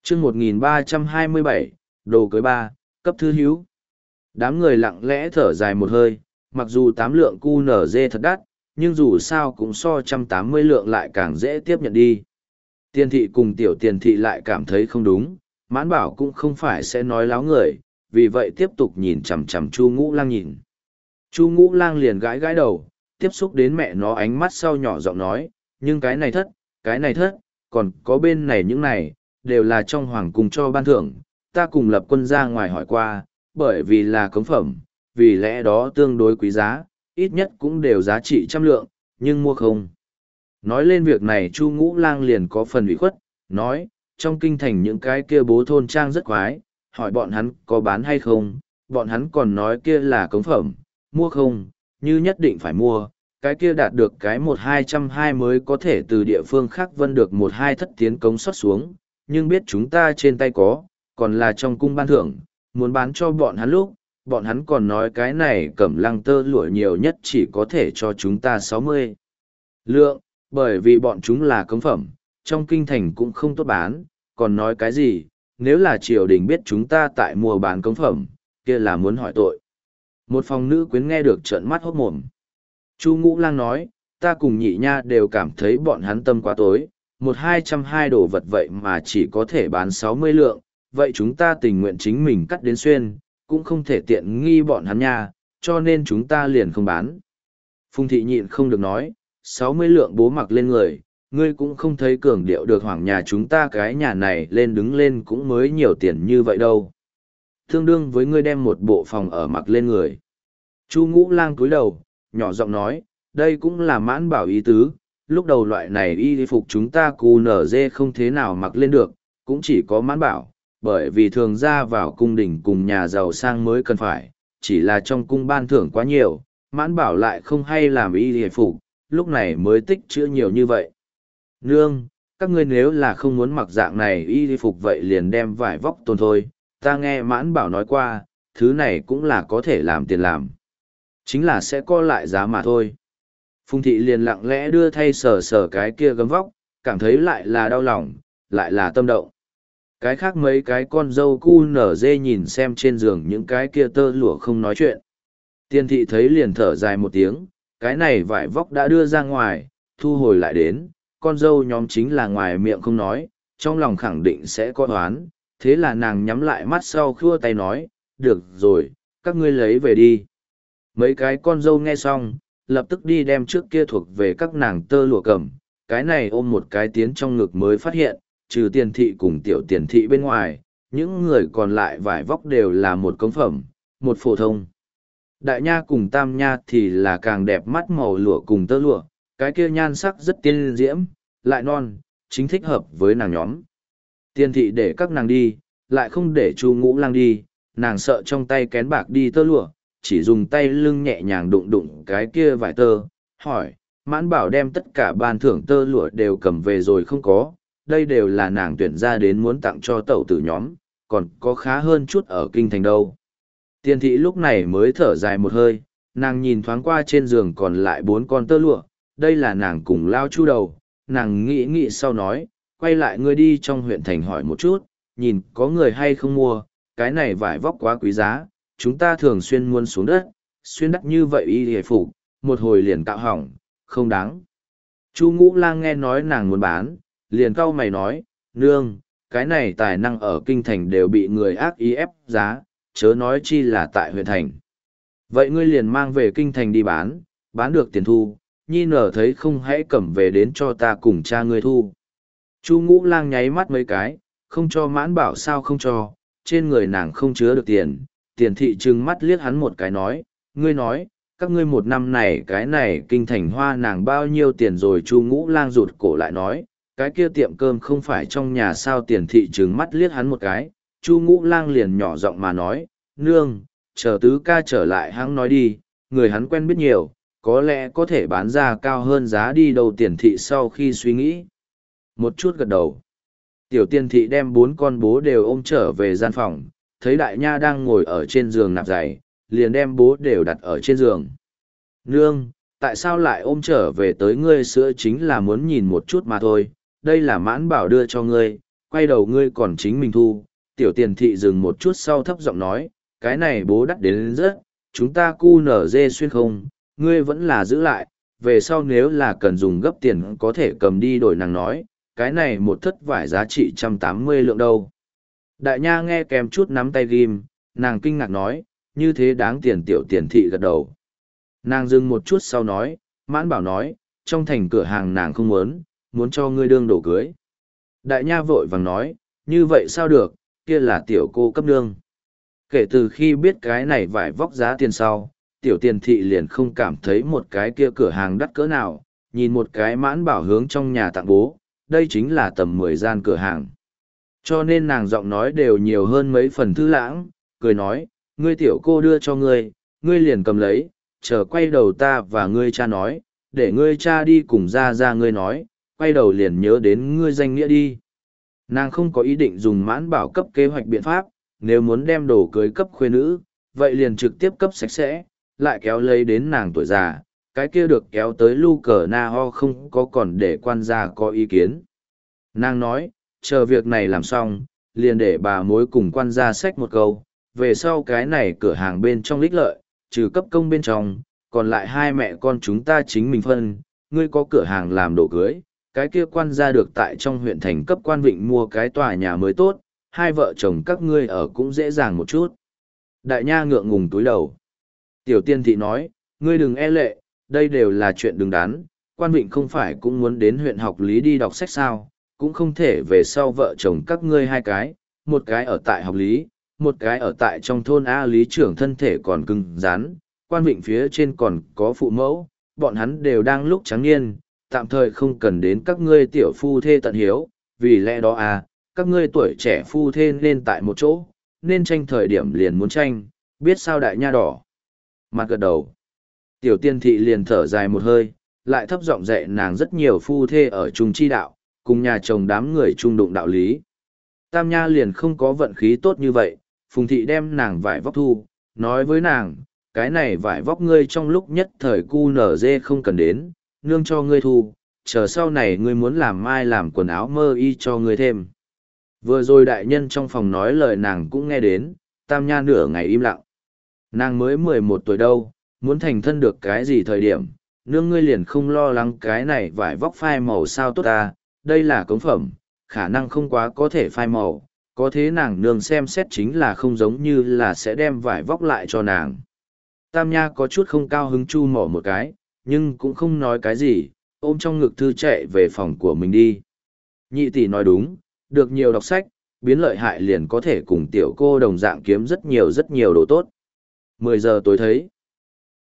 chương 1327, đồ cưới ba, cấp thư hữu. Đám người lặng lẽ thở dài một hơi, mặc dù 8 lượng QNZ thật đắt, nhưng dù sao cũng so 180 lượng lại càng dễ tiếp nhận đi. Tiền thị cùng tiểu tiền thị lại cảm thấy không đúng, Mãn Bảo cũng không phải sẽ nói láo người, vì vậy tiếp tục nhìn chằm chằm Chu Ngũ Lang nhìn. Chu Ngũ Lang liền gãi gãi đầu, tiếp xúc đến mẹ nó ánh mắt sau nhỏ giọng nói, nhưng cái này thất, còn có bên này những này, đều là trong hoàng cung cho ban thưởng, ta cùng lập quân ra ngoài hỏi qua, bởi vì là cống phẩm, vì lẽ đó tương đối quý giá, ít nhất cũng đều giá trị 100 lượng, nhưng mua không. Nói lên việc này Chu Ngũ Lang liền có phần ủy khuất, nói, trong kinh thành những cái kia bố thôn trang rất quái, hỏi bọn hắn có bán hay không, bọn hắn còn nói kia là cống phẩm, mua không, như nhất định phải mua, cái kia đạt được cái 1-220 mới có thể từ địa phương khác vân được 1-2 thất tiến cống xuất xuống, nhưng biết chúng ta trên tay có, còn là trong cung ban thưởng, muốn bán cho bọn hắn lúc, bọn hắn còn nói cái này cẩm lăng tơ lụa nhiều nhất chỉ có thể cho chúng ta 60 lượng, bởi vì bọn chúng là cống phẩm, trong kinh thành cũng không tốt bán, còn nói cái gì, nếu là triều đình biết chúng ta tại mua bán cống phẩm, kia là muốn hỏi tội. Một phòng nữ quyến nghe được trợn mắt hốt mồm. Chu Ngũ Lang nói, ta cùng nhị nha đều cảm thấy bọn hắn tâm quá tối, 1-220 đồ vật vậy mà chỉ có thể bán 60 lượng, vậy chúng ta tình nguyện chính mình cắt đến xuyên, cũng không thể tiện nghi bọn hắn nha, cho nên chúng ta liền không bán. Phùng thị nhịn không được nói, 60 lượng bố mặc lên người, ngươi cũng không thấy cường điệu được hoảng nhà chúng ta cái nhà này lên đứng lên cũng mới nhiều tiền như vậy đâu. Tương đương với ngươi đem một bộ phòng ở mặc lên người. Chu Ngũ Lang cúi đầu, nhỏ giọng nói, đây cũng là Mãn Bảo ý tứ, lúc đầu loại này y phục chúng ta QNZ không thế nào mặc lên được, cũng chỉ có Mãn Bảo, bởi vì thường ra vào cung đình cùng nhà giàu sang mới cần phải, chỉ là trong cung ban thưởng quá nhiều, Mãn Bảo lại không hay làm y phục, lúc này mới tích chữa nhiều như vậy. Nương, các ngươi nếu là không muốn mặc dạng này y phục vậy liền đem vải vóc tồn thôi, ta nghe Mãn Bảo nói qua, thứ này cũng là có thể làm tiền làm. Chính là sẽ co lại giá mà thôi. Phùng thị liền lặng lẽ đưa thay sờ sờ cái kia gấm vóc, cảm thấy lại là đau lòng, lại là tâm động. Cái khác mấy cái con dâu cu nở dê nhìn xem trên giường những cái kia tơ lụa không nói chuyện. Tiên thị thấy liền thở dài một tiếng, cái này vải vóc đã đưa ra ngoài, thu hồi lại đến, con dâu nhóm chính là ngoài miệng không nói, trong lòng khẳng định sẽ có đoán, thế là nàng nhắm lại mắt sau khua tay nói, được rồi, các ngươi lấy về đi. Mấy cái con dâu nghe xong, lập tức đi đem trước kia thuộc về các nàng tơ lụa cầm, cái này ôm một cái tiến trong ngực mới phát hiện, trừ tiền thị cùng tiểu tiền thị bên ngoài, những người còn lại vải vóc đều là một cống phẩm, một phổ thông. Đại nha cùng tam nha thì là càng đẹp mắt màu lụa cùng tơ lụa, cái kia nhan sắc rất tiên diễm, lại non, chính thích hợp với nàng nhóm. Tiền thị để các nàng đi, lại không để Chu Ngũ Lang đi, nàng sợ trong tay kén bạc đi tơ lụa, chỉ dùng tay lưng nhẹ nhàng đụng đụng cái kia vải tơ, hỏi, Mãn Bảo đem tất cả ban thưởng tơ lụa đều cầm về rồi không có, đây đều là nàng tuyển ra đến muốn tặng cho tẩu tử nhóm, còn có khá hơn chút ở kinh thành đâu. Tiền thị lúc này mới thở dài một hơi, nàng nhìn thoáng qua trên giường còn lại 4 con tơ lụa, đây là nàng cùng Lao Chu đầu, nàng nghĩ nghĩ sau nói, quay lại ngươi đi trong huyện thành hỏi một chút, nhìn có người hay không mua, cái này vải vóc quá quý giá, chúng ta thường xuyên muốn xuống đất, xuyên đắt như vậy y hề phục, một hồi liền cạo hỏng, không đáng. Chu Ngũ Lang nghe nói nàng muốn bán, liền cau mày nói, nương, cái này tài năng ở kinh thành đều bị người ác ý ép giá, chớ nói chi là tại huyện thành. Vậy ngươi liền mang về kinh thành đi bán được tiền thu, nhi nở thấy không hãy cầm về đến cho ta cùng cha ngươi thu. Chu Ngũ Lang nháy mắt mấy cái, không cho Mãn Bảo sao không cho, trên người nàng không chứa được tiền. Tiền thị trừng mắt liếc hắn một cái nói, ngươi nói, các ngươi một năm này cái này kinh thành hoa nàng bao nhiêu tiền rồi. Chu Ngũ Lang rụt cổ lại nói, cái kia tiệm cơm không phải trong nhà sao. Tiền thị trừng mắt liếc hắn một cái, Chu Ngũ Lang liền nhỏ giọng mà nói, nương, chờ tứ ca trở lại hắn nói đi, người hắn quen biết nhiều, có lẽ có thể bán ra cao hơn giá đi đâu. Tiền thị sau khi suy nghĩ một chút gật đầu. Tiểu tiền thị đem 4 con bố đều ôm trở về gian phòng, thấy đại nha đang ngồi ở trên giường nạp giày, liền đem bố đều đặt ở trên giường. Nương, tại sao lại ôm trở về tới ngươi? Sữa chính là muốn nhìn một chút mà thôi, đây là Mãn Bảo đưa cho ngươi, quay đầu ngươi còn chính mình thu. Tiểu tiền thị dừng một chút sau thấp giọng nói, cái này bố đắt đến rất, chúng ta cu nở dê xuyên không, ngươi vẫn là giữ lại, về sau nếu là cần dùng gấp tiền có thể cầm đi đổi. Nàng nói, cái này một thất vải giá trị 180 lượng đâu. Đại nha nghe kèm chút nắm tay ghim, nàng kinh ngạc nói, như thế đáng tiền. Tiểu tiền thị gật đầu. Nàng dừng một chút sau nói, Mãn Bảo nói, trong thành cửa hàng nàng không muốn cho ngươi đương đồ cưới. Đại nha vội vàng nói, như vậy sao được, kia là tiểu cô cấp nương. Kể từ khi biết cái này vải vóc giá tiền sau, tiểu tiền thị liền không cảm thấy một cái kia cửa hàng đắt cỡ nào, nhìn một cái Mãn Bảo hướng trong nhà tặng bố, đây chính là tầm 10 gian cửa hàng. Cho nên nàng giọng nói đều nhiều hơn mấy phần thư lãng, cười nói, ngươi tiểu cô đưa cho ngươi, ngươi liền cầm lấy, chờ quay đầu ta và ngươi cha nói, để ngươi cha đi cùng ra ngươi nói, quay đầu liền nhớ đến ngươi danh nghĩa đi. Nàng không có ý định dùng Mãn Bảo cấp kế hoạch biện pháp, nếu muốn đem đồ cưới cấp khuê nữ, vậy liền trực tiếp cấp sạch sẽ, lại kéo lấy đến nàng tuổi già, cái kia được kéo tới lu cờ na ho không có còn để quan gia có ý kiến. Nàng nói, chờ việc này làm xong, liền để bà mối cùng quan gia xách một câu, về sau cái này cửa hàng bên trong lích lợi, trừ cấp công bên trong, còn lại hai mẹ con chúng ta chính mình phân, ngươi có cửa hàng làm đồ cưới, cái kia quan gia được tại trong huyện thành cấp quan vịnh mua cái tòa nhà mới tốt, hai vợ chồng các ngươi ở cũng dễ dàng một chút. Đại nha ngượng ngùng túi đầu. Tiểu tiên thị nói, ngươi đừng e lệ, đây đều là chuyện đứng đắn, quan vịnh không phải cũng muốn đến huyện học lý đi đọc sách sao, cũng không thể về sau vợ chồng các ngươi hai cái, một cái ở tại học lý, một cái ở tại trong thôn A lý trưởng thân thể còn cứng rắn, quan vịnh phía trên còn có phụ mẫu, bọn hắn đều đang lúc trắng niên, tạm thời không cần đến các ngươi tiểu phu thê tận hiếu, vì lẽ đó các ngươi tuổi trẻ phu thê nên tại một chỗ, nên tranh thời điểm liền muốn tranh, biết sao đại nha đỏ. Mặt gật đầu. Tiểu tiên thị liền thở dài một hơi, lại thấp giọng dạy nàng rất nhiều phu thê ở chung chi đạo, cùng nhà chồng đám người chung đụng đạo lý. Tam nha liền không có vận khí tốt như vậy, Phùng thị đem nàng vải vóc thu, nói với nàng, cái này vải vóc ngươi trong lúc nhất thời cu nở dê không cần đến, nương cho ngươi thu, chờ sau này ngươi muốn làm mai làm quần áo mơ y cho ngươi thêm. Vừa rồi đại nhân trong phòng nói lời nàng cũng nghe đến, tam nha nửa ngày im lặng. Nàng mới 11 tuổi đâu, muốn thành thân được cái gì thời điểm, nương ngươi liền không lo lắng cái này vải vóc phai màu sao tốt ta, đây là cống phẩm, khả năng không quá có thể phai màu, có thế nàng nương xem xét chính là không giống như là sẽ đem vải vóc lại cho nàng. Tam nha có chút không cao hứng chu mỏ một cái, nhưng cũng không nói cái gì, ôm trong ngực thư chạy về phòng của mình đi. Nhị tỷ nói đúng, được nhiều đọc sách, biến lợi hại liền có thể cùng tiểu cô đồng dạng kiếm rất nhiều đồ tốt. 10 giờ tối thấy.